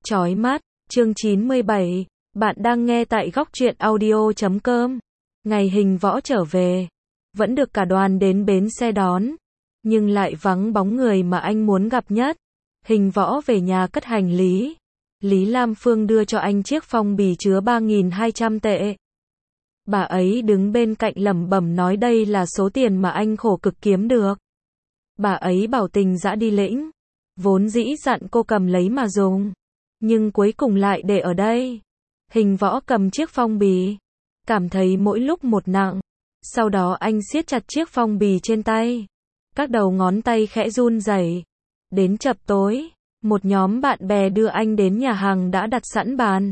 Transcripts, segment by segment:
Chói mắt, chương 97, bạn đang nghe tại góc truyện audio.com. Ngày Hình Võ trở về, vẫn được cả đoàn đến bến xe đón, nhưng lại vắng bóng người mà anh muốn gặp nhất. Hình Võ về nhà cất hành lý. Lý Lam Phương đưa cho anh chiếc phong bì chứa 3.200 tệ. Bà ấy đứng bên cạnh lẩm bẩm nói đây là số tiền mà anh khổ cực kiếm được. Bà ấy bảo Tình Dã đi lĩnh, vốn dĩ dặn cô cầm lấy mà dùng, nhưng cuối cùng lại để ở đây. Hình Võ cầm chiếc phong bì, cảm thấy mỗi lúc một nặng. Sau đó anh siết chặt chiếc phong bì trên tay, các đầu ngón tay khẽ run rẩy. Đến chập tối, một nhóm bạn bè đưa anh đến nhà hàng đã đặt sẵn bàn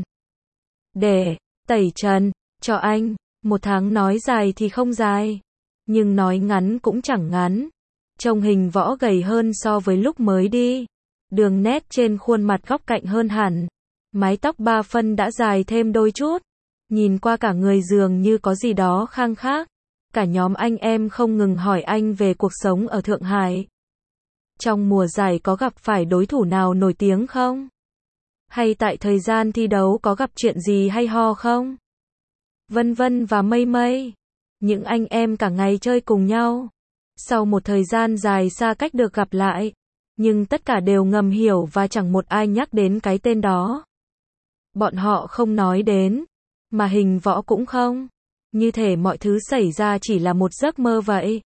để tẩy trần cho anh. Một tháng nói dài thì không dài, nhưng nói ngắn cũng chẳng ngắn. Trông Hình Võ gầy hơn so với lúc mới đi, đường nét trên khuôn mặt góc cạnh hơn hẳn, mái tóc 3 phân đã dài thêm đôi chút, nhìn qua cả người dường như có gì đó khang khác. Cả nhóm anh em không ngừng hỏi anh về cuộc sống ở Thượng Hải. Trong mùa giải có gặp phải đối thủ nào nổi tiếng không? Hay tại thời gian thi đấu có gặp chuyện gì hay ho không? Vân vân và mây mây. Những anh em cả ngày chơi cùng nhau, sau một thời gian dài xa cách được gặp lại, nhưng tất cả đều ngầm hiểu và chẳng một ai nhắc đến cái tên đó. Bọn họ không nói đến, mà Hình Võ cũng không. Như thể mọi thứ xảy ra chỉ là một giấc mơ vậy.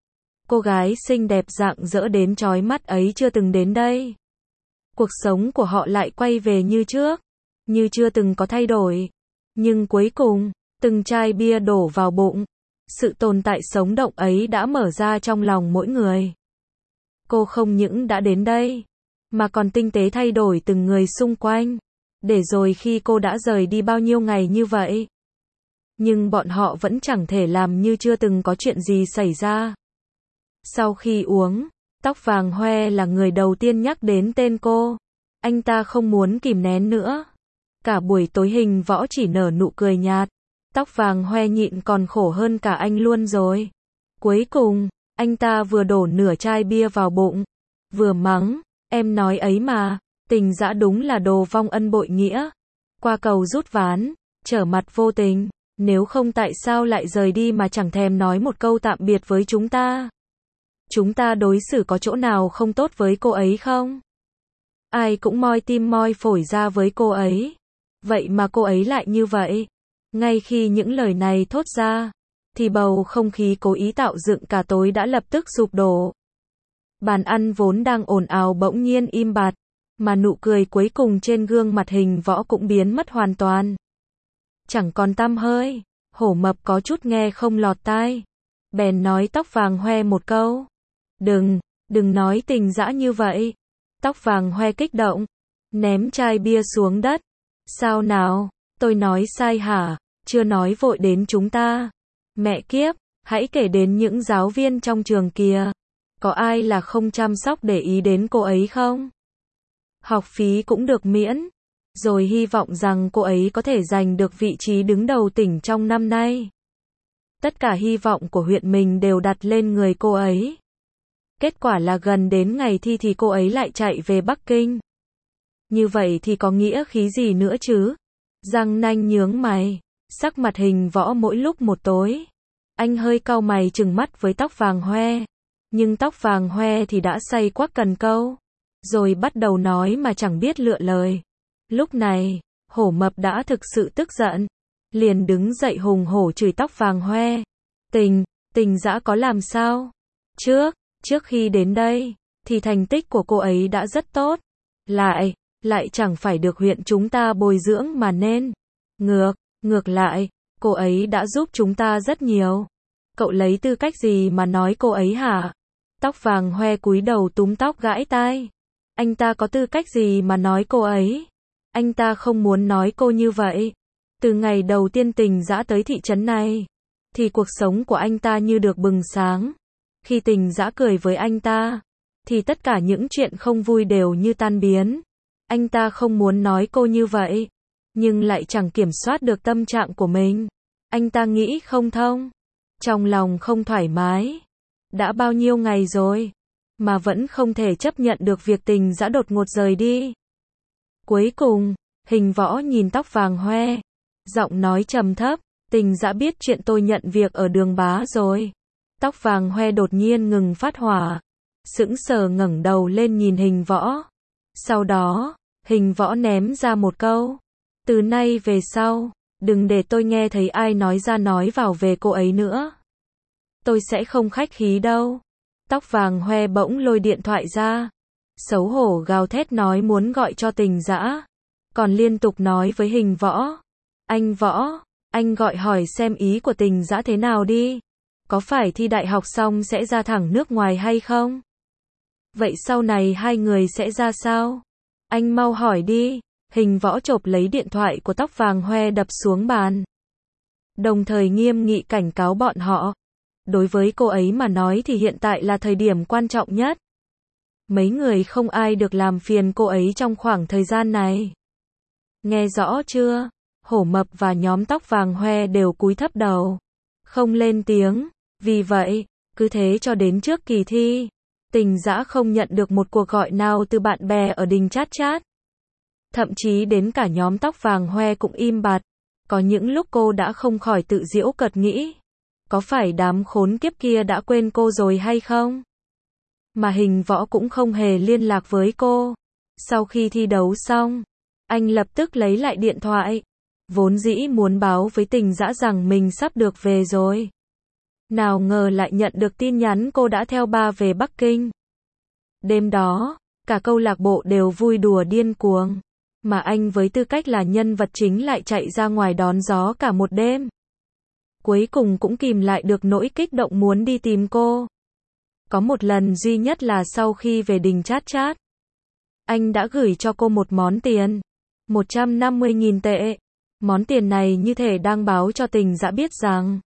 Cô gái xinh đẹp rạng rỡ đến chói mắt ấy chưa từng đến đây. Cuộc sống của họ lại quay về như trước, như chưa từng có thay đổi. Nhưng cuối cùng, từng chai bia đổ vào bụng, sự tồn tại sống động ấy đã mở ra trong lòng mỗi người. Cô không những đã đến đây, mà còn tinh tế thay đổi từng người xung quanh. Để rồi khi cô đã rời đi bao nhiêu ngày như vậy, nhưng bọn họ vẫn chẳng thể làm như chưa từng có chuyện gì xảy ra. Sau khi uống, Tóc Vàng Hoe là người đầu tiên nhắc đến tên cô. Anh ta không muốn kìm nén nữa. Cả buổi tối Hình Võ chỉ nở nụ cười nhạt. Tóc Vàng Hoe nhịn còn khổ hơn cả anh luôn rồi. Cuối cùng, anh ta vừa đổ nửa chai bia vào bụng, vừa mắng, em nói ấy mà, Tình Dã đúng là đồ vong ân bội nghĩa. Qua cầu rút ván, trở mặt vô tình, nếu không tại sao lại rời đi mà chẳng thèm nói một câu tạm biệt với chúng ta. Chúng ta đối xử có chỗ nào không tốt với cô ấy không? Ai cũng moi tim moi phổi ra với cô ấy. Vậy mà cô ấy lại như vậy. Ngay khi những lời này thốt ra, thì bầu không khí cố ý tạo dựng cả tối đã lập tức sụp đổ. Bàn ăn vốn đang ồn ào bỗng nhiên im bặt, mà nụ cười cuối cùng trên gương mặt Hình Võ cũng biến mất hoàn toàn. Chẳng còn tăm hơi. Hổ Mập có chút nghe không lọt tai, bèn nói Tóc Vàng Hoe một câu. Đừng nói Tình Dã như vậy. Tóc Vàng Hoe kích động, ném chai bia xuống đất. Sao nào, tôi nói sai hả? Chưa nói vội đến chúng ta. Mẹ kiếp, hãy kể đến những giáo viên trong trường kìa. Có ai là không chăm sóc để ý đến cô ấy không? Học phí cũng được miễn. Rồi hy vọng rằng cô ấy có thể giành được vị trí đứng đầu tỉnh trong năm nay. Tất cả hy vọng của huyện mình đều đặt lên người cô ấy. Kết quả là gần đến ngày thi thì cô ấy lại chạy về Bắc Kinh. Như vậy thì có nghĩa khí gì nữa chứ? Răng nanh nhướng mày, sắc mặt Hình Võ mỗi lúc một tối. Anh hơi cau mày trừng mắt với Tóc Vàng Hoe. Nhưng Tóc Vàng Hoe thì đã say quắc cần câu, rồi bắt đầu nói mà chẳng biết lựa lời. Lúc này, Hổ Mập đã thực sự tức giận, liền đứng dậy hùng hổ chửi Tóc Vàng Hoe. Tình Dã có làm sao? Trước khi đến đây, thì thành tích của cô ấy đã rất tốt. Lại chẳng phải được huyện chúng ta bồi dưỡng mà nên. Ngược lại, cô ấy đã giúp chúng ta rất nhiều. Cậu lấy tư cách gì mà nói cô ấy hả? Tóc Vàng Hoe cúi đầu túm tóc gãi tai. Anh ta có tư cách gì mà nói cô ấy? Anh ta không muốn nói cô như vậy. Từ ngày đầu tiên Tình Dã tới thị trấn này, thì cuộc sống của anh ta như được bừng sáng. Khi Tình Dã cười với anh ta, thì tất cả những chuyện không vui đều như tan biến. Anh ta không muốn nói cô như vậy, nhưng lại chẳng kiểm soát được tâm trạng của mình. Anh ta nghĩ không thông, trong lòng không thoải mái. Đã bao nhiêu ngày rồi, mà vẫn không thể chấp nhận được việc Tình Dã đột ngột rời đi. Cuối cùng, Hình Võ nhìn Tóc Vàng Hoe, giọng nói trầm thấp, Tình Dã biết chuyện tôi nhận việc ở Đường Bá rồi. Tóc Vàng Hoe đột nhiên ngừng phát hỏa, sững sờ ngẩng đầu lên nhìn Hình Võ. Sau đó, Hình Võ ném ra một câu, từ nay về sau, đừng để tôi nghe thấy ai nói ra nói vào về cô ấy nữa. Tôi sẽ không khách khí đâu. Tóc Vàng Hoe bỗng lôi điện thoại ra, xấu hổ gào thét nói muốn gọi cho Tình Dã, còn liên tục nói với Hình Võ, anh Võ, anh gọi hỏi xem ý của Tình Dã thế nào đi, có phải thi đại học xong sẽ ra thẳng nước ngoài hay không? Vậy sau này hai người sẽ ra sao? Anh mau hỏi đi. Hình Võ chộp lấy điện thoại của Tóc Vàng Hoe đập xuống bàn, đồng thời nghiêm nghị cảnh cáo bọn họ. Đối với cô ấy mà nói thì hiện tại là thời điểm quan trọng nhất. Mấy người không ai được làm phiền cô ấy trong khoảng thời gian này. Nghe rõ chưa? Hổ Mập và nhóm Tóc Vàng Hoe đều cúi thấp đầu, không lên tiếng. Vì vậy, cứ thế cho đến trước kỳ thi, Tình Dã không nhận được một cuộc gọi nào từ bạn bè ở Đình Chát Chát. Thậm chí đến cả nhóm Tóc Vàng Hoe cũng im bặt. Có những lúc cô đã không khỏi tự giễu cợt nghĩ, có phải đám khốn kiếp kia đã quên cô rồi hay không? Mà Hình Võ cũng không hề liên lạc với cô. Sau khi thi đấu xong, anh lập tức lấy lại điện thoại, vốn dĩ muốn báo với Tình Dã rằng mình sắp được về rồi. Nào ngờ lại nhận được tin nhắn cô đã theo ba về Bắc Kinh. Đêm đó, cả câu lạc bộ đều vui đùa điên cuồng, mà anh với tư cách là nhân vật chính lại chạy ra ngoài đón gió cả một đêm. Cuối cùng cũng kìm lại được nỗi kích động muốn đi tìm cô. Có một lần duy nhất là sau khi về Đình Chát Chát, anh đã gửi cho cô một món tiền, 150.000 tệ. Món tiền này như thể đang báo cho Tình Dã biết rằng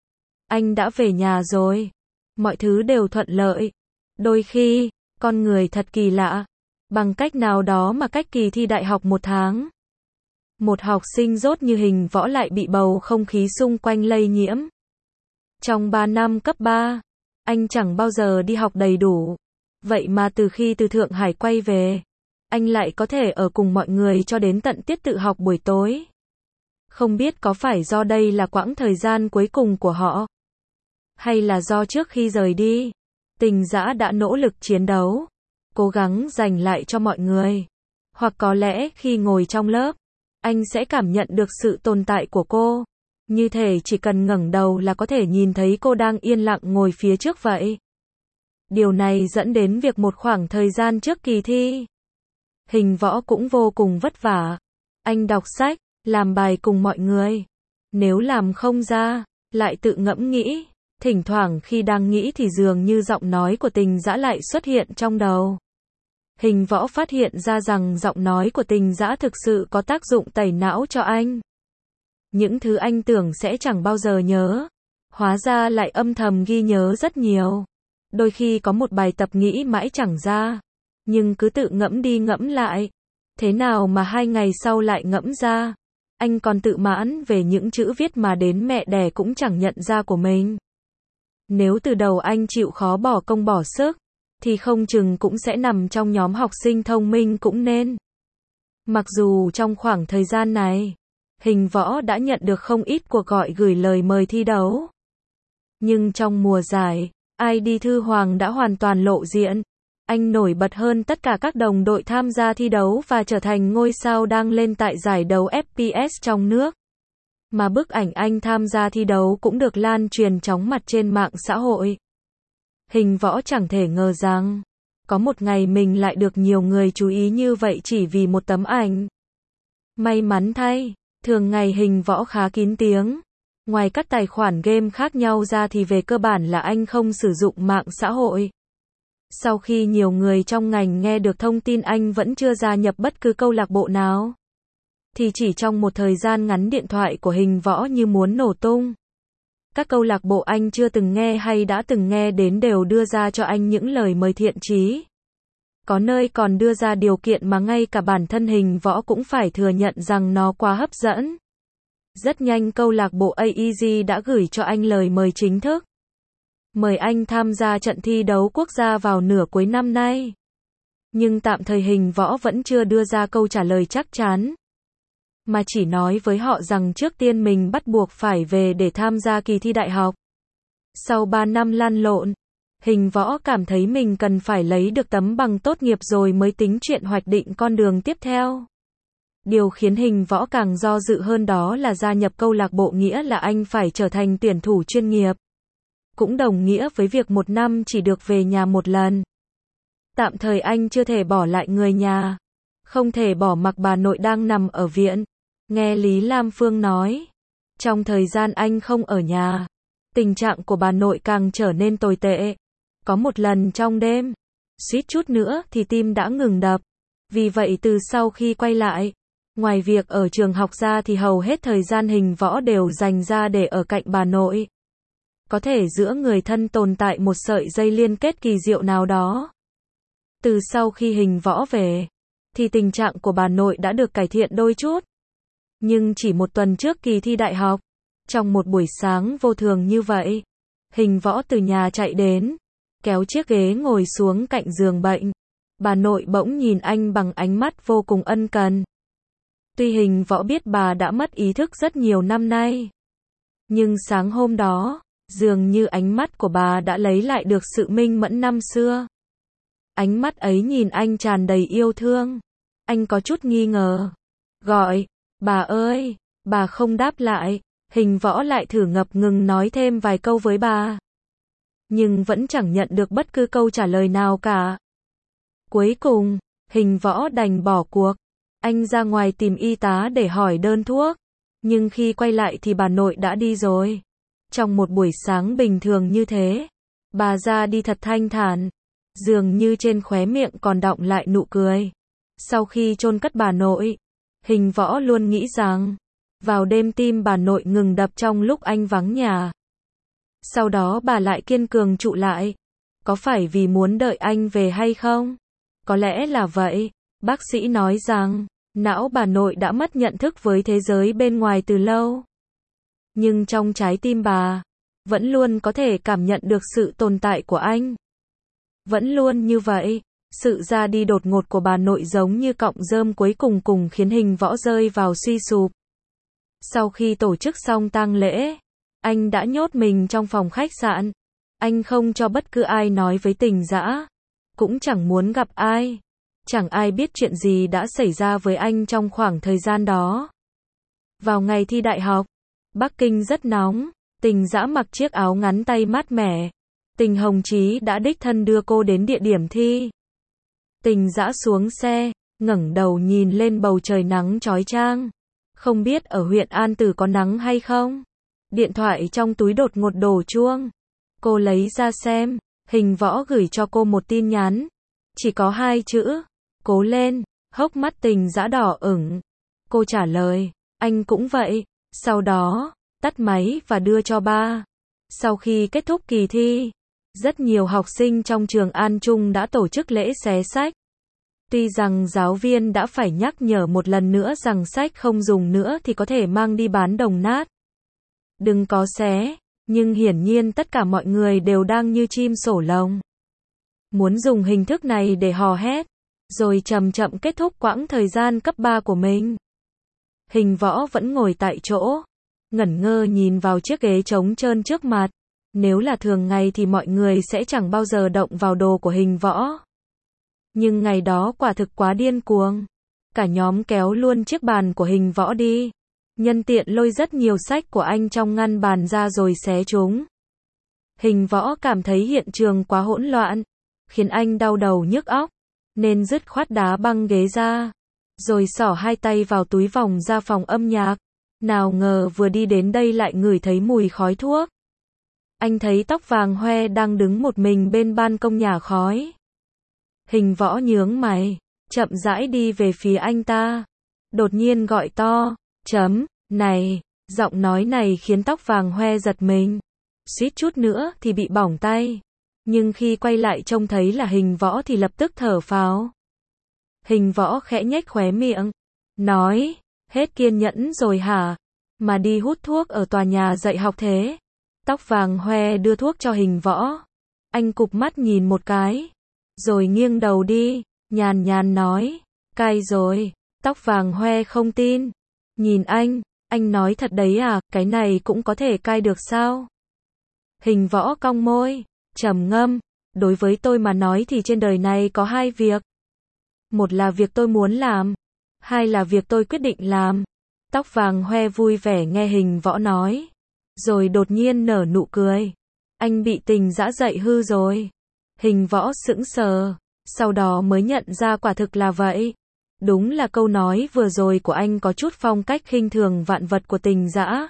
anh đã về nhà rồi. Mọi thứ đều thuận lợi. Đôi khi, con người thật kỳ lạ. Bằng cách nào đó mà cách kỳ thi đại học 1 tháng, một học sinh dốt như Hình Võ lại bị bầu không khí xung quanh lây nhiễm. Trong 3 năm cấp 3, anh chẳng bao giờ đi học đầy đủ. Vậy mà từ khi từ Thượng Hải quay về, anh lại có thể ở cùng mọi người cho đến tận tiết tự học buổi tối. Không biết có phải do đây là quãng thời gian cuối cùng của họ, hay là do trước khi rời đi, Tình Dã đã nỗ lực chiến đấu, cố gắng giành lại cho mọi người. Hoặc có lẽ khi ngồi trong lớp, anh sẽ cảm nhận được sự tồn tại của cô. Như thể chỉ cần ngẩng đầu là có thể nhìn thấy cô đang yên lặng ngồi phía trước vậy. Điều này dẫn đến việc một khoảng thời gian trước kỳ thi, Hình Võ cũng vô cùng vất vả. Anh đọc sách, làm bài cùng mọi người. Nếu làm không ra, lại tự ngẫm nghĩ. Thỉnh thoảng khi đang nghĩ thì dường như giọng nói của Tình Dã lại xuất hiện trong đầu. Hình Võ phát hiện ra rằng giọng nói của Tình Dã thực sự có tác dụng tẩy não cho anh. Những thứ anh tưởng sẽ chẳng bao giờ nhớ, hóa ra lại âm thầm ghi nhớ rất nhiều. Đôi khi có một bài tập nghĩ mãi chẳng ra, nhưng cứ tự ngẫm đi ngẫm lại, thế nào mà 2 ngày sau lại ngẫm ra. Anh còn tự mãn về những chữ viết mà đến mẹ đẻ cũng chẳng nhận ra của mình. Nếu từ đầu anh chịu khó bỏ công bỏ sức, thì không chừng cũng sẽ nằm trong nhóm học sinh thông minh cũng nên. Mặc dù trong khoảng thời gian này, Hình Võ đã nhận được không ít cuộc gọi gửi lời mời thi đấu. Nhưng trong mùa giải, ID Thư Hoàng đã hoàn toàn lộ diện. Anh nổi bật hơn tất cả các đồng đội tham gia thi đấu và trở thành ngôi sao đang lên tại giải đấu FPS trong nước. Mà bức ảnh anh tham gia thi đấu cũng được lan truyền chóng mặt trên mạng xã hội. Hình Võ chẳng thể ngờ rằng, có một ngày mình lại được nhiều người chú ý như vậy chỉ vì một tấm ảnh. May mắn thay, thường ngày Hình Võ khá kín tiếng. Ngoài các tài khoản game khác nhau ra thì về cơ bản là anh không sử dụng mạng xã hội. Sau khi nhiều người trong ngành nghe được thông tin anh vẫn chưa gia nhập bất cứ câu lạc bộ nào, thì chỉ trong một thời gian ngắn điện thoại của Hình Võ như muốn nổ tung. Các câu lạc bộ anh chưa từng nghe hay đã từng nghe đến đều đưa ra cho anh những lời mời thiện chí. Có nơi còn đưa ra điều kiện mà ngay cả bản thân Hình Võ cũng phải thừa nhận rằng nó quá hấp dẫn. Rất nhanh câu lạc bộ AEG đã gửi cho anh lời mời chính thức, mời anh tham gia trận thi đấu quốc gia vào nửa cuối năm nay. Nhưng tạm thời Hình Võ vẫn chưa đưa ra câu trả lời chắc chắn, mà chỉ nói với họ rằng trước tiên mình bắt buộc phải về để tham gia kỳ thi đại học. Sau 3 năm lăn lộn, Hình Võ cảm thấy mình cần phải lấy được tấm bằng tốt nghiệp rồi mới tính chuyện hoạch định con đường tiếp theo. Điều khiến Hình Võ càng do dự hơn đó là gia nhập câu lạc bộ nghĩa là anh phải trở thành tuyển thủ chuyên nghiệp. Cũng đồng nghĩa với việc 1 năm chỉ được về nhà 1 lần. Tạm thời anh chưa thể bỏ lại người nhà, không thể bỏ mặc bà nội đang nằm ở viện. Nghe Lý Lam Phương nói, trong thời gian anh không ở nhà, tình trạng của bà nội càng trở nên tồi tệ. Có một lần trong đêm, suýt chút nữa thì tim đã ngừng đập. Vì vậy từ sau khi quay lại, ngoài việc ở trường học ra thì hầu hết thời gian Hình Võ đều dành ra để ở cạnh bà nội. Có thể giữa người thân tồn tại một sợi dây liên kết kỳ diệu nào đó. Từ sau khi Hình Võ về, thì tình trạng của bà nội đã được cải thiện đôi chút. Nhưng chỉ 1 tuần trước kỳ thi đại học, trong một buổi sáng vô thường như vậy, Hình Võ từ nhà chạy đến, kéo chiếc ghế ngồi xuống cạnh giường bệnh. Bà nội bỗng nhìn anh bằng ánh mắt vô cùng ân cần. Tuy Hình Võ biết bà đã mất ý thức rất nhiều năm nay, nhưng sáng hôm đó, dường như ánh mắt của bà đã lấy lại được sự minh mẫn năm xưa. Ánh mắt ấy nhìn anh tràn đầy yêu thương. Anh có chút nghi ngờ. Gọi, bà ơi, bà không đáp lại. Hình Võ lại thử ngập ngừng nói thêm vài câu với bà. Nhưng vẫn chẳng nhận được bất cứ câu trả lời nào cả. Cuối cùng, Hình Võ đành bỏ cuộc. Anh ra ngoài tìm y tá để hỏi đơn thuốc. Nhưng khi quay lại thì bà nội đã đi rồi. Trong một buổi sáng bình thường như thế, bà ra đi thật thanh thản. Dường như trên khóe miệng còn đọng lại nụ cười. Sau khi chôn cất bà nội, Hình Võ luôn nghĩ rằng, vào đêm tim bà nội ngừng đập trong lúc anh vắng nhà. Sau đó bà lại kiên cường trụ lại. Có phải vì muốn đợi anh về hay không? Có lẽ là vậy. Bác sĩ nói rằng, não bà nội đã mất nhận thức với thế giới bên ngoài từ lâu. Nhưng trong trái tim bà, vẫn luôn có thể cảm nhận được sự tồn tại của anh. Vẫn luôn như vậy, sự ra đi đột ngột của bà nội giống như cọng rơm cuối cùng khiến Hình Võ rơi vào suy sụp. Sau khi tổ chức xong tang lễ, anh đã nhốt mình trong phòng khách sạn. Anh không cho bất cứ ai nói với Tình Dã, cũng chẳng muốn gặp ai. Chẳng ai biết chuyện gì đã xảy ra với anh trong khoảng thời gian đó. Vào ngày thi đại học, Bắc Kinh rất nóng, Tình Dã mặc chiếc áo ngắn tay mát mẻ. Tình Hồng Chí đã đích thân đưa cô đến địa điểm thi. Tình Dã xuống xe, ngẩng đầu nhìn lên bầu trời nắng chói chang. Không biết ở huyện An Tử có nắng hay không? Điện thoại trong túi đột ngột đổ chuông. Cô lấy ra xem, Hình Võ gửi cho cô một tin nhắn. Chỉ có 2 chữ, cố lên, hốc mắt Tình Dã đỏ ửng. Cô trả lời, anh cũng vậy. Sau đó, tắt máy và đưa cho ba. Sau khi kết thúc kỳ thi, rất nhiều học sinh trong trường An Trung đã tổ chức lễ xé sách. Tuy rằng giáo viên đã phải nhắc nhở một lần nữa rằng sách không dùng nữa thì có thể mang đi bán đồng nát. Đừng có xé, nhưng hiển nhiên tất cả mọi người đều đang như chim sổ lồng. Muốn dùng hình thức này để hò hét, rồi chậm chậm kết thúc quãng thời gian cấp 3 của mình. Hình Võ vẫn ngồi tại chỗ, ngẩn ngơ nhìn vào chiếc ghế trống trơn trước mặt. Nếu là thường ngày thì mọi người sẽ chẳng bao giờ động vào đồ của Hình Võ. Nhưng ngày đó quả thực quá điên cuồng. Cả nhóm kéo luôn chiếc bàn của Hình Võ đi. Nhân tiện lôi rất nhiều sách của anh trong ngăn bàn ra rồi xé chúng. Hình Võ cảm thấy hiện trường quá hỗn loạn, khiến anh đau đầu nhức óc, nên dứt khoát đá băng ghế ra, rồi xỏ 2 tay vào túi vòng ra phòng âm nhạc. Nào ngờ vừa đi đến đây lại ngửi thấy mùi khói thuốc. Anh thấy Tóc Vàng Hoe đang đứng một mình bên ban công nhả khói. Hình Võ nhướng mày, chậm rãi đi về phía anh ta. Đột nhiên gọi to, này, giọng nói này khiến Tóc Vàng Hoe giật mình. Suýt chút nữa thì bị bỏng tay. Nhưng khi quay lại trông thấy là Hình Võ thì lập tức thở phào. Hình Võ khẽ nhếch khóe miệng, nói, hết kiên nhẫn rồi hả? Mà đi hút thuốc ở tòa nhà dạy học thế? Tóc Vàng Hoe đưa thuốc cho Hình Võ. Anh cụp mắt nhìn một cái, rồi nghiêng đầu đi, nhàn nhàn nói, cai rồi. Tóc vàng hoe không tin. Nhìn anh nói thật đấy à, cái này cũng có thể cai được sao? Hình võ cong môi, trầm ngâm, đối với tôi mà nói thì trên đời này có hai việc. Một là việc tôi muốn làm, hai là việc tôi quyết định làm. Tóc vàng hoe vui vẻ nghe hình võ nói, rồi đột nhiên nở nụ cười. Anh bị tình dã dậy hư rồi. Hình võ sững sờ, sau đó mới nhận ra quả thực là vậy. Đúng là câu nói vừa rồi của anh có chút phong cách khinh thường vạn vật của tình dã.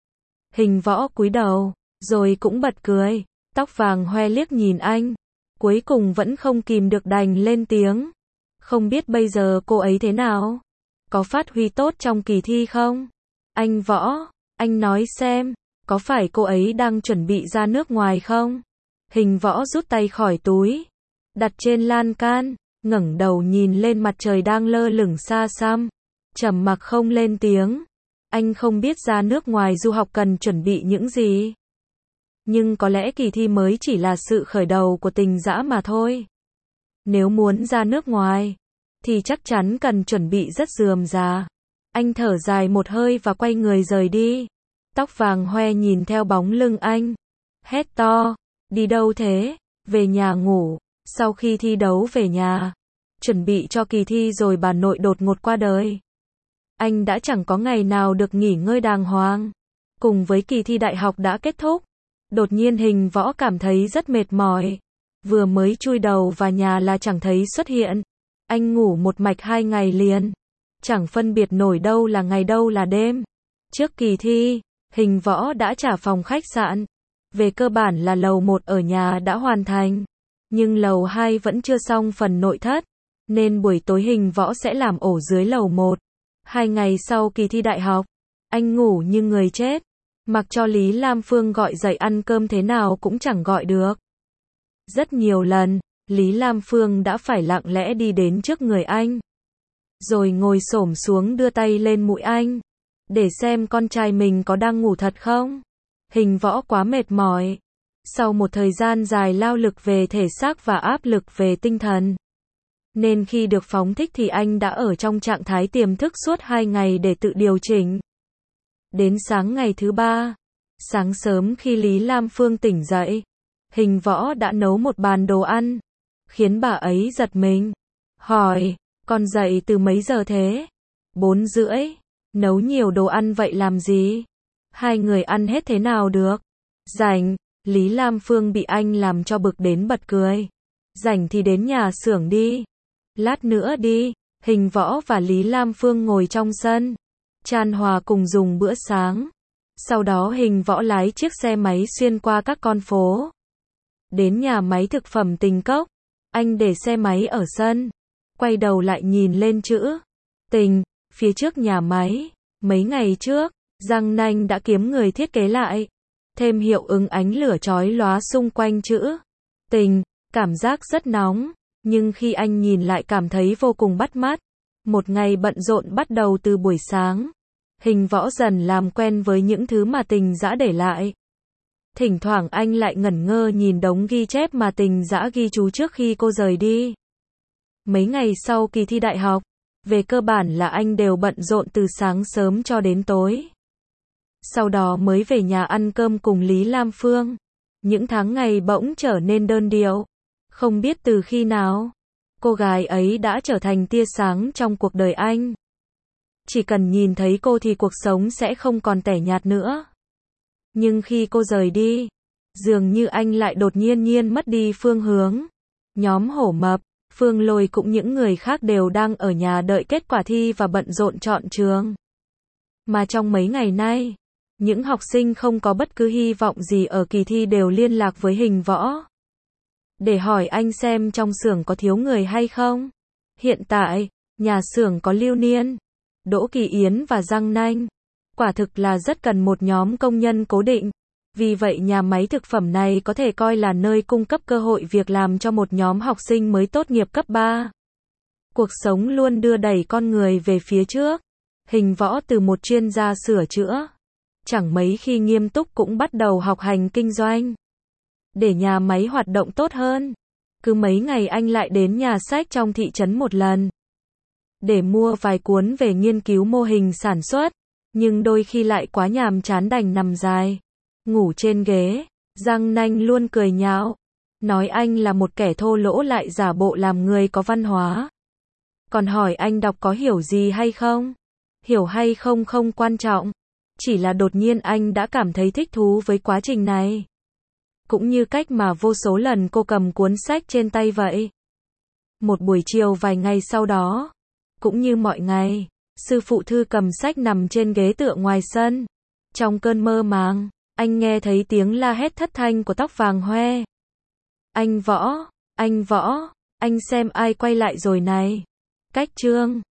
Hình võ cúi đầu, rồi cũng bật cười. Tóc vàng hoe liếc nhìn anh, cuối cùng vẫn không kìm được đành lên tiếng. Không biết bây giờ cô ấy thế nào? Có phát huy tốt trong kỳ thi không? Anh Võ, anh nói xem, có phải cô ấy đang chuẩn bị ra nước ngoài không? Hình võ rút tay khỏi túi, đặt trên lan can, ngẩng đầu nhìn lên mặt trời đang lơ lửng xa xăm, trầm mặc không lên tiếng. Anh không biết ra nước ngoài du học cần chuẩn bị những gì. Nhưng có lẽ kỳ thi mới chỉ là sự khởi đầu của tình dã mà thôi. Nếu muốn ra nước ngoài, thì chắc chắn cần chuẩn bị rất rườm rà. Anh thở dài một hơi và quay người rời đi. Tóc vàng hoe nhìn theo bóng lưng anh, hét to, đi đâu thế? Về nhà ngủ. Sau khi thi đấu về nhà, chuẩn bị cho kỳ thi rồi bà nội đột ngột qua đời. Anh đã chẳng có ngày nào được nghỉ ngơi đàng hoàng. Cùng với kỳ thi đại học đã kết thúc, đột nhiên hình võ cảm thấy rất mệt mỏi. Vừa mới chui đầu vào nhà là chẳng thấy xuất hiện. Anh ngủ một mạch 2 ngày liền, chẳng phân biệt nổi đâu là ngày đâu là đêm. Trước kỳ thi, hình võ đã trả phòng khách sạn. Về cơ bản là lầu 1 ở nhà đã hoàn thành, nhưng lầu 2 vẫn chưa xong phần nội thất, nên buổi tối hình võ sẽ làm ổ dưới lầu 1. 2 ngày sau kỳ thi đại học, anh ngủ như người chết, mặc cho Lý Lam Phương gọi dậy ăn cơm thế nào cũng chẳng gọi được. Rất nhiều lần, Lý Lam Phương đã phải lặng lẽ đi đến trước người anh, rồi ngồi xổm xuống đưa tay lên mũi anh, để xem con trai mình có đang ngủ thật không. Hình võ quá mệt mỏi. Sau một thời gian dài lao lực về thể xác và áp lực về tinh thần, nên khi được phóng thích thì anh đã ở trong trạng thái tiềm thức suốt 2 ngày để tự điều chỉnh. Đến sáng ngày thứ 3, sáng sớm khi Lý Lam Phương tỉnh dậy, hình võ đã nấu một bàn đồ ăn, khiến bà ấy giật mình. Hỏi, con dậy từ mấy giờ thế? 4:30. Nấu nhiều đồ ăn vậy làm gì? 2 người ăn hết thế nào được? Rảnh. Lý Lam Phương bị anh làm cho bực đến bật cười. Rảnh thì đến nhà xưởng đi. Lát nữa đi. Hình võ và Lý Lam Phương ngồi trong sân, chan hòa cùng dùng bữa sáng. Sau đó hình võ lái chiếc xe máy xuyên qua các con phố, đến nhà máy thực phẩm Tình Cốc. Anh để xe máy ở sân, quay đầu lại nhìn lên chữ Tình, phía trước nhà máy. Mấy ngày trước, Giang Nanh đã kiếm người thiết kế lại, thêm hiệu ứng ánh lửa chói lóa xung quanh chữ Tình, cảm giác rất nóng, nhưng khi anh nhìn lại cảm thấy vô cùng bắt mắt. Một ngày bận rộn bắt đầu từ buổi sáng. Hình võ dần làm quen với những thứ mà Tình dã để lại. Thỉnh thoảng anh lại ngẩn ngơ nhìn đống ghi chép mà Tình dã ghi chú trước khi cô rời đi. Mấy ngày sau kỳ thi đại học, về cơ bản là anh đều bận rộn từ sáng sớm cho đến tối. Sau đó mới về nhà ăn cơm cùng Lý Lam Phương. Những tháng ngày bỗng trở nên đơn điệu. Không biết từ khi nào, cô gái ấy đã trở thành tia sáng trong cuộc đời anh. Chỉ cần nhìn thấy cô thì cuộc sống sẽ không còn tẻ nhạt nữa. Nhưng khi cô rời đi, dường như anh lại đột nhiên mất đi phương hướng. Nhóm Hổ Mập, Phương Lôi cũng những người khác đều đang ở nhà đợi kết quả thi và bận rộn chọn trường. Mà trong mấy ngày nay, những học sinh không có bất cứ hy vọng gì ở kỳ thi đều liên lạc với hình võ, để hỏi anh xem trong xưởng có thiếu người hay không. Hiện tại, nhà xưởng có Lưu Niên, Đỗ Kỳ Yến và Giang Nanh. Quả thực là rất cần một nhóm công nhân cố định. Vì vậy nhà máy thực phẩm này có thể coi là nơi cung cấp cơ hội việc làm cho một nhóm học sinh mới tốt nghiệp cấp 3. Cuộc sống luôn đưa đẩy con người về phía trước. Hình võ từ một chuyên gia sửa chữa, chẳng mấy khi nghiêm túc cũng bắt đầu học hành kinh doanh, để nhà máy hoạt động tốt hơn. Cứ mấy ngày anh lại đến nhà sách trong thị trấn một lần, để mua vài cuốn về nghiên cứu mô hình sản xuất, nhưng đôi khi lại quá nhàm chán đành nằm dài, ngủ trên ghế. Giang Nanh luôn cười nhạo, nói anh là một kẻ thô lỗ lại giả bộ làm người có văn hóa. Còn hỏi anh đọc có hiểu gì hay không? Hiểu hay không không quan trọng, chỉ là đột nhiên anh đã cảm thấy thích thú với quá trình này. Cũng như cách mà vô số lần cô cầm cuốn sách trên tay vậy. Một buổi chiều vài ngày sau đó, cũng như mọi ngày, sư phụ Thư cầm sách nằm trên ghế tựa ngoài sân. Trong cơn mơ màng, anh nghe thấy tiếng la hét thất thanh của Tóc Vàng Hoe. Anh Võ, anh Võ, anh xem ai quay lại rồi này. Cách chương